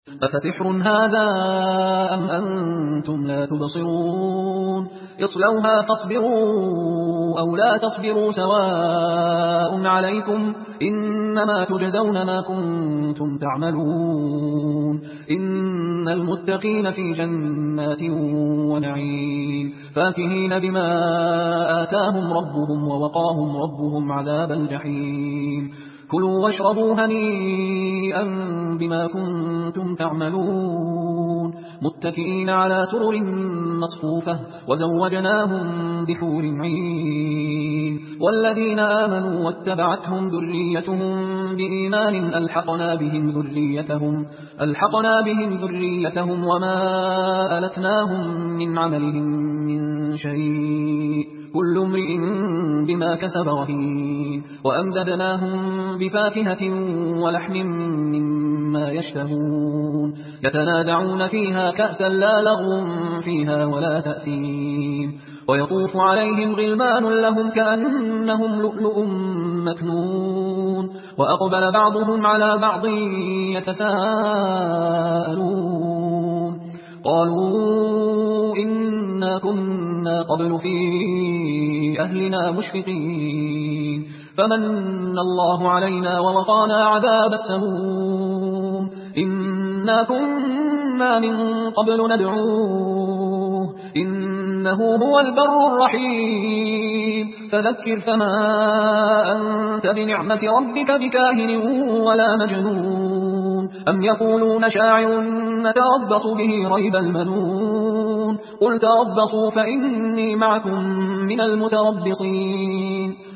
أفسحر هذا أم أنتم لا تبصرون يصلوها فاصبروا أو لا تصبروا سواء عليكم إنما تجزون ما كنتم تعملون إن المتقين في جنات ونعيم فاكهين بما آتاهم ربهم ووقاهم ربهم عذاب الجحيم كلوا واشربوا هنيئا بما كنتم تعملون متكئين على سرر مصفوفة وزوجناهم بحور عين والذين آمنوا واتبعتهم ذريتهم بإيمان ألحقنا بهم ذريتهم وما ألتناهم من عملهم من شيء كل امرئ بما كسب رهين وأمددناهم بفاكهة ولحم مما يشتهون يتنازعون فيها كأسا لا لغو فيها ولا تأثيم ويطوف عليهم غلمان لهم كأنهم لؤلؤ مكنون وأقبل بعضهم على بعض يتساءلون قالوا إنا كنا قبل في أهلنا مشفقين فمن الله علينا ووقانا عذاب السموم إنا كنا من قبل ندعوه إنه هو البر الرحيم فذكر فما أنت بنعمة ربك بكاهن ولا مجنون أم يقولون شاعر نتربص به ريب المنون قل تربصوا فإني معكم من المتربصين